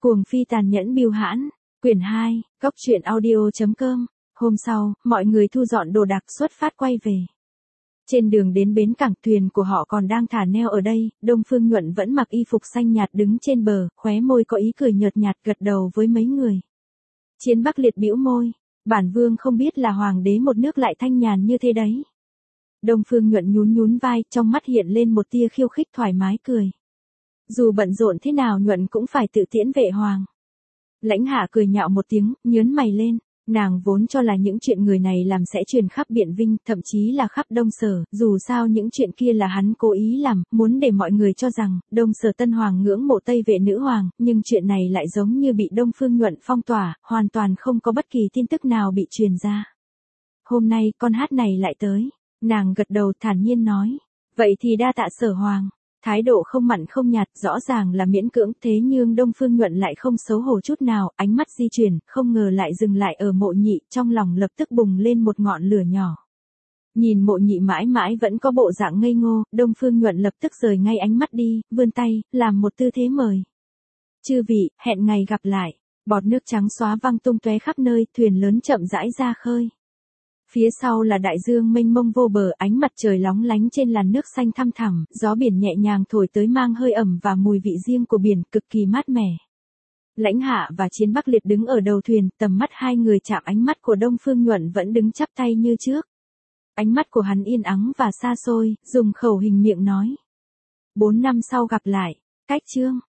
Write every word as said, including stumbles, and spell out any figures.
Cuồng phi tàn nhẫn bưu hãn, quyển hai, góc truyện audio chấm com. Hôm sau, mọi người thu dọn đồ đạc xuất phát quay về. Trên đường đến bến cảng, thuyền của họ còn đang thả neo ở đây, Đông Phương Nhuận vẫn mặc y phục xanh nhạt đứng trên bờ, khóe môi có ý cười nhợt nhạt gật đầu với mấy người. Chiến Bắc Liệt bĩu môi, bản vương không biết là hoàng đế một nước lại thanh nhàn như thế đấy. Đông Phương Nhuận nhún nhún vai, trong mắt hiện lên một tia khiêu khích thoải mái cười. Dù bận rộn thế nào Nhuận cũng phải tự tiễn vệ hoàng. Lãnh Hạ cười nhạo một tiếng, nhớn mày lên, nàng vốn cho là những chuyện người này làm sẽ truyền khắp Biện Vinh, thậm chí là khắp Đông Sở, dù sao những chuyện kia là hắn cố ý làm, muốn để mọi người cho rằng, Đông Sở Tân Hoàng ngưỡng mộ Tây Vệ nữ hoàng, nhưng chuyện này lại giống như bị Đông Phương Nhuận phong tỏa, hoàn toàn không có bất kỳ tin tức nào bị truyền ra. Hôm nay, con hát này lại tới, nàng gật đầu thản nhiên nói, vậy thì đa tạ Sở Hoàng. Thái độ không mặn không nhạt, rõ ràng là miễn cưỡng, thế nhưng Đông Phương Nhuận lại không xấu hổ chút nào, ánh mắt di chuyển, không ngờ lại dừng lại ở Mộ Nhị, trong lòng lập tức bùng lên một ngọn lửa nhỏ. Nhìn Mộ Nhị mãi mãi vẫn có bộ dạng ngây ngô, Đông Phương Nhuận lập tức rời ngay ánh mắt đi, vươn tay, làm một tư thế mời. Chư vị, hẹn ngày gặp lại. Bọt nước trắng xóa văng tung tóe khắp nơi, thuyền lớn chậm rãi ra khơi. Phía sau là đại dương mênh mông vô bờ, ánh mặt trời lóng lánh trên làn nước xanh thăm thẳm, gió biển nhẹ nhàng thổi tới mang hơi ẩm và mùi vị riêng của biển, cực kỳ mát mẻ. Lãnh Hạ và Chiến Bắc Liệt đứng ở đầu thuyền, tầm mắt hai người chạm ánh mắt của Đông Phương Nhuận vẫn đứng chắp tay như trước. Ánh mắt của hắn yên ắng và xa xôi, dùng khẩu hình miệng nói. Bốn năm sau gặp lại, cách chương.